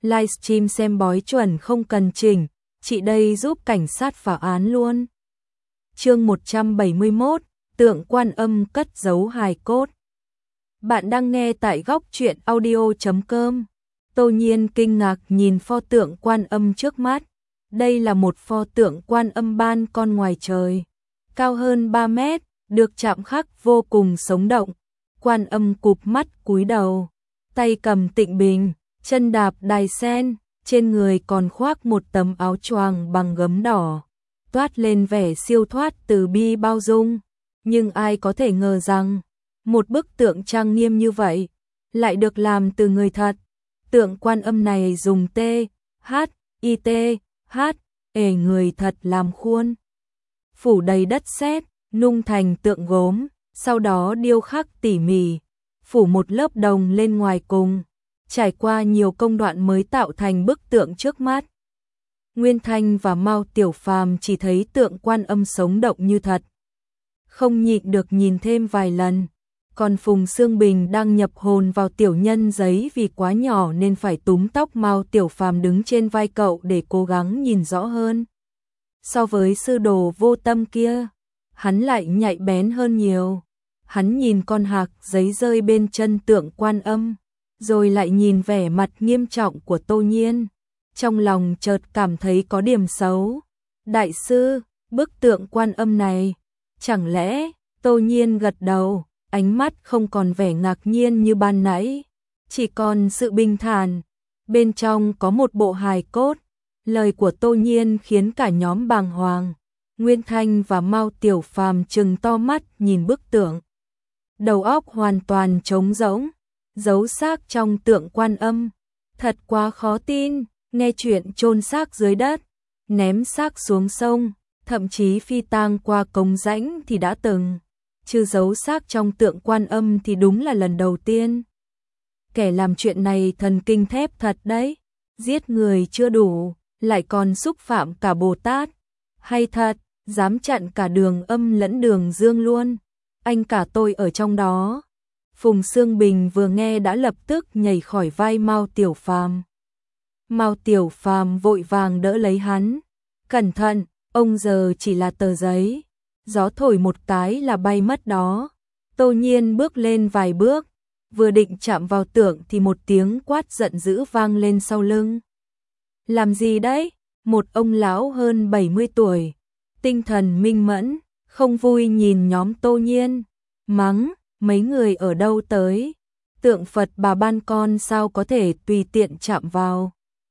livestream xem bói chuẩn không cần chỉnh, chị đây giúp cảnh sát phá án luôn. Chương 171, tượng Quan Âm cất giấu hài cốt. Bạn đang nghe tại góc truyện audio.com. Tô Nhiên kinh ngạc nhìn pho tượng Quan Âm trước mắt. Đây là một pho tượng Quan Âm ban con ngoài trời, cao hơn 3 mét, được chạm khắc vô cùng sống động. Quan Âm cụp mắt cúi đầu, tay cầm tịnh bình, chân đạp đài sen, trên người còn khoác một tấm áo choàng bằng gấm đỏ, toát lên vẻ siêu thoát từ bi bao dung. Nhưng ai có thể ngờ rằng, một bức tượng trang nghiêm như vậy, lại được làm từ người thật. Tượng Quan Âm này dùng người thật làm khuôn, phủ đầy đất sét, nung thành tượng gốm, sau đó điêu khắc tỉ mỉ, phủ một lớp đồng lên ngoài cùng, trải qua nhiều công đoạn mới tạo thành bức tượng trước mắt. Nguyên Thanh và Mao Tiểu Phàm chỉ thấy tượng Quan Âm sống động như thật, không nhịn được nhìn thêm vài lần. Còn Phùng Xương Bình đang nhập hồn vào tiểu nhân giấy vì quá nhỏ nên phải túm tóc Mao Tiểu Phàm đứng trên vai cậu để cố gắng nhìn rõ hơn. So với sư đồ vô tâm kia, hắn lại nhạy bén hơn nhiều. Hắn nhìn con hạc giấy rơi bên chân tượng Quan Âm, rồi lại nhìn vẻ mặt nghiêm trọng của Tô Nhiên. Trong lòng chợt cảm thấy có điểm xấu. Đại sư, bức tượng Quan Âm này, chẳng lẽ? Tô Nhiên gật đầu, ánh mắt không còn vẻ ngạc nhiên như ban nãy, chỉ còn sự bình thản. Bên trong có một bộ hài cốt. Lời của Tô Nhiên khiến cả nhóm bàng hoàng. Nguyên Thanh và Mao Tiểu Phàm trừng to mắt nhìn bức tượng. Đầu óc hoàn toàn trống rỗng, giấu xác trong tượng Quan Âm. Thật quá khó tin, nghe chuyện chôn xác dưới đất, ném xác xuống sông, thậm chí phi tang qua cống rãnh thì đã từng, chứ giấu xác trong tượng Quan Âm thì đúng là lần đầu tiên. Kẻ làm chuyện này thần kinh thép thật đấy, giết người chưa đủ, lại còn xúc phạm cả Bồ Tát. Hay thật, dám chặn cả đường âm lẫn đường dương luôn. Anh cả tôi ở trong đó. Phùng Xương Bình vừa nghe đã lập tức nhảy khỏi vai Mao Tiểu Phàm. Mao Tiểu Phàm vội vàng đỡ lấy hắn. Cẩn thận, ông giờ chỉ là tờ giấy. Gió thổi một cái là bay mất đó. Tô Nhiên bước lên vài bước, vừa định chạm vào tượng thì một tiếng quát giận dữ vang lên sau lưng. Làm gì đấy? Một ông lão hơn 70 tuổi, tinh thần minh mẫn, không vui nhìn nhóm Tô Nhiên, mắng, mấy người ở đâu tới? Tượng Phật Bà ban con sao có thể tùy tiện chạm vào?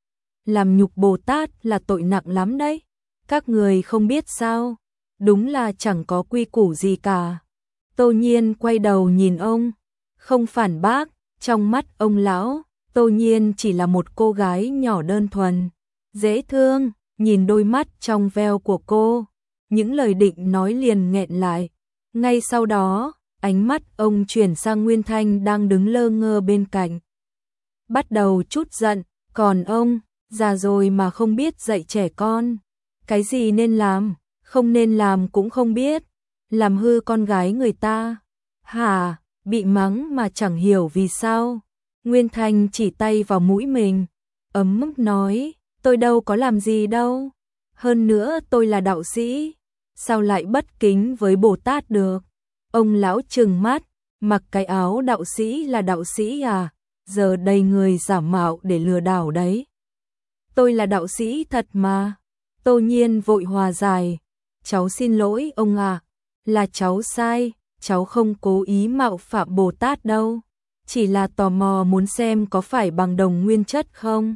Làm nhục Bồ Tát là tội nặng lắm đấy. Các người không biết sao? Đúng là chẳng có quy củ gì cả. Tô Nhiên quay đầu nhìn ông, không phản bác. Trong mắt ông lão, Tô Nhiên chỉ là một cô gái nhỏ đơn thuần, dễ thương. Nhìn đôi mắt trong veo của cô, những lời định nói liền nghẹn lại. Ngay sau đó, ánh mắt ông chuyển sang Nguyên Thanh đang đứng lơ ngơ bên cạnh. Bắt đầu chút giận, còn ông, già rồi mà không biết dạy trẻ con. Cái gì nên làm, không nên làm cũng không biết. Làm hư con gái người ta. Hả, bị mắng mà chẳng hiểu vì sao. Nguyên Thanh chỉ tay vào mũi mình, ấm ức nói. Tôi đâu có làm gì đâu. Hơn nữa tôi là đạo sĩ. Sao lại bất kính với Bồ Tát được? Ông lão trừng mắt, mặc cái áo đạo sĩ là đạo sĩ à? Giờ đầy người giả mạo để lừa đảo đấy. Tôi là đạo sĩ thật mà. Tô Nhiên vội hòa giải. Cháu xin lỗi ông à. Là cháu sai. Cháu không cố ý mạo phạm Bồ Tát đâu. Chỉ là tò mò muốn xem có phải bằng đồng nguyên chất không?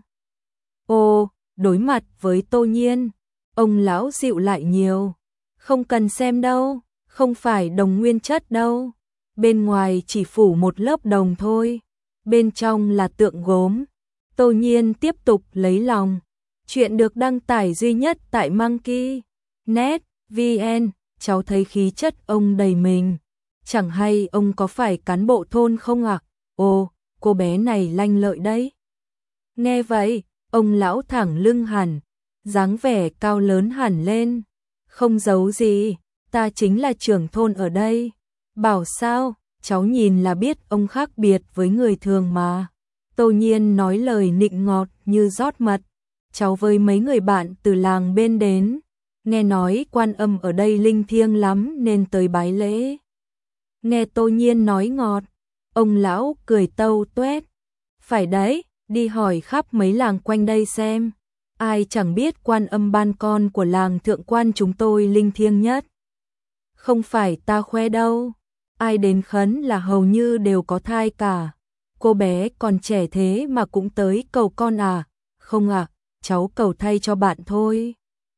Ồ, đối mặt với Tô Nhiên, ông lão dịu lại nhiều. Không cần xem đâu, không phải đồng nguyên chất đâu. Bên ngoài chỉ phủ một lớp đồng thôi, bên trong là tượng gốm. Tô Nhiên tiếp tục lấy lòng. Chuyện được đăng tải duy nhất tại Monkey.net VN. Cháu thấy khí chất ông đầy mình. Chẳng hay ông có phải cán bộ thôn không ạ? Ồ, cô bé này lanh lợi đấy. Nghe vậy, ông lão thẳng lưng hẳn, dáng vẻ cao lớn hẳn lên. Không giấu gì, ta chính là trưởng thôn ở đây. Bảo sao, cháu nhìn là biết ông khác biệt với người thường mà. Tô Nhiên nói lời nịnh ngọt như rót mật. Cháu với mấy người bạn từ làng bên đến, nghe nói Quan Âm ở đây linh thiêng lắm nên tới bái lễ. Nghe Tô Nhiên nói ngọt, ông lão cười tâu tuét. Phải đấy, đi hỏi khắp mấy làng quanh đây xem. Ai chẳng biết Quan Âm ban con của làng Thượng Quan chúng tôi linh thiêng nhất. Không phải ta khoe đâu, ai đến khấn là hầu như đều có thai cả. Cô bé còn trẻ thế mà cũng tới cầu con à? Không à, cháu cầu thay cho bạn thôi.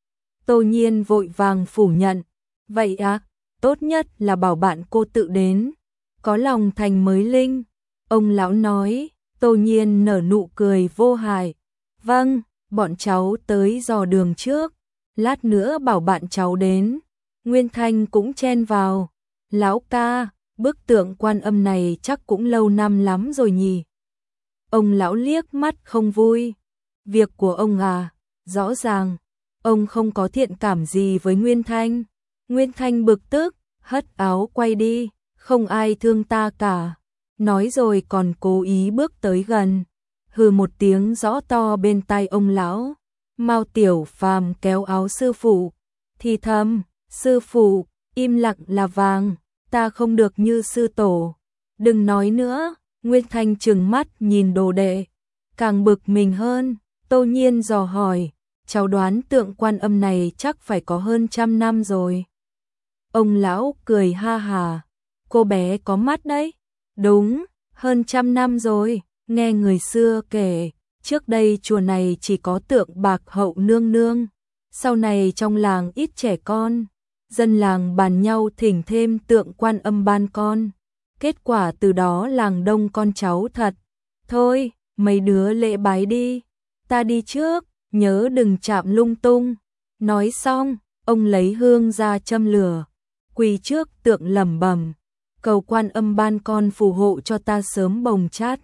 Tô Nhiên vội vàng phủ nhận. Vậy à, tốt nhất là bảo bạn cô tự đến. Có lòng thành mới linh. Ông lão nói. Tô Nhiên nở nụ cười vô hại. Vâng, bọn cháu tới dò đường trước. Lát nữa bảo bạn cháu đến. Nguyên Thanh cũng chen vào. Lão ca, bức tượng Quan Âm này chắc cũng lâu năm lắm rồi nhỉ. Ông lão liếc mắt không vui. Việc của ông à, rõ ràng, ông không có thiện cảm gì với Nguyên Thanh. Nguyên Thanh bực tức, hất áo quay đi, không ai thương ta cả. Nói rồi còn cố ý bước tới gần. Hừ một tiếng rõ to bên tai ông lão. Mao Tiểu Phàm kéo áo sư phụ, thì thầm, sư phụ, im lặng là vàng, ta không được như sư tổ. Đừng nói nữa. Nguyên Thanh trừng mắt nhìn đồ đệ, càng bực mình hơn. Tô Nhiên dò hỏi, cháu đoán tượng Quan Âm này chắc phải có hơn 100 năm rồi. Ông lão cười ha hà, cô bé có mắt đấy. Đúng, hơn 100 năm rồi, nghe người xưa kể, trước đây chùa này chỉ có tượng Bạc Hậu nương nương, sau này trong làng ít trẻ con, dân làng bàn nhau thỉnh thêm tượng Quan Âm ban con. Kết quả từ đó làng đông con cháu thật. Thôi, mấy đứa lễ bái đi, ta đi trước, nhớ đừng chạm lung tung. Nói xong, ông lấy hương ra châm lửa, quỳ trước tượng lẩm bẩm, cầu Quan Âm ban con phù hộ cho ta sớm bồng chát.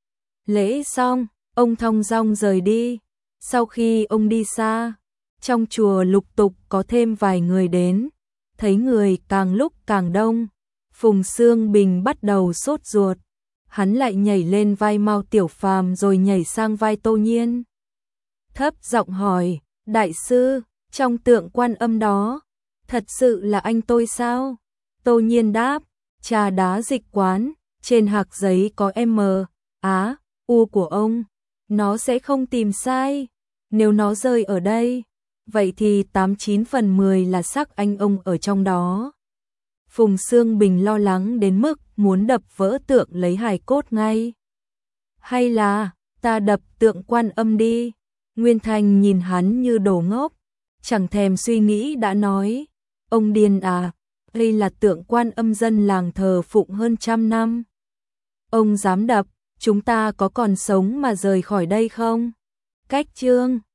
Lễ xong, ông thong dong rời đi. Sau khi ông đi xa, trong chùa lục tục có thêm vài người đến, thấy người càng lúc càng đông. Phùng Xương Bình bắt đầu sốt ruột, hắn lại nhảy lên vai Mao Tiểu Phàm rồi nhảy sang vai Tô Nhiên. Thấp giọng hỏi, đại sư, trong tượng Quan Âm đó, thật sự là anh tôi sao? Tô Nhiên đáp, trà đá dịch quán, trên hạc giấy có M, Á, U của ông, nó sẽ không tìm sai. Nếu nó rơi ở đây, vậy thì 89 phần 10 là xác anh ông ở trong đó. Phùng Xương Bình lo lắng đến mức muốn đập vỡ tượng lấy hài cốt ngay. Hay là, ta đập tượng Quan Âm đi. Nguyên Thanh nhìn hắn như đồ ngốc, chẳng thèm suy nghĩ đã nói. Ông điên à, đây là tượng Quan Âm dân làng thờ phụng hơn 100 năm. Ông dám đập, chúng ta có còn sống mà rời khỏi đây không? Cách chương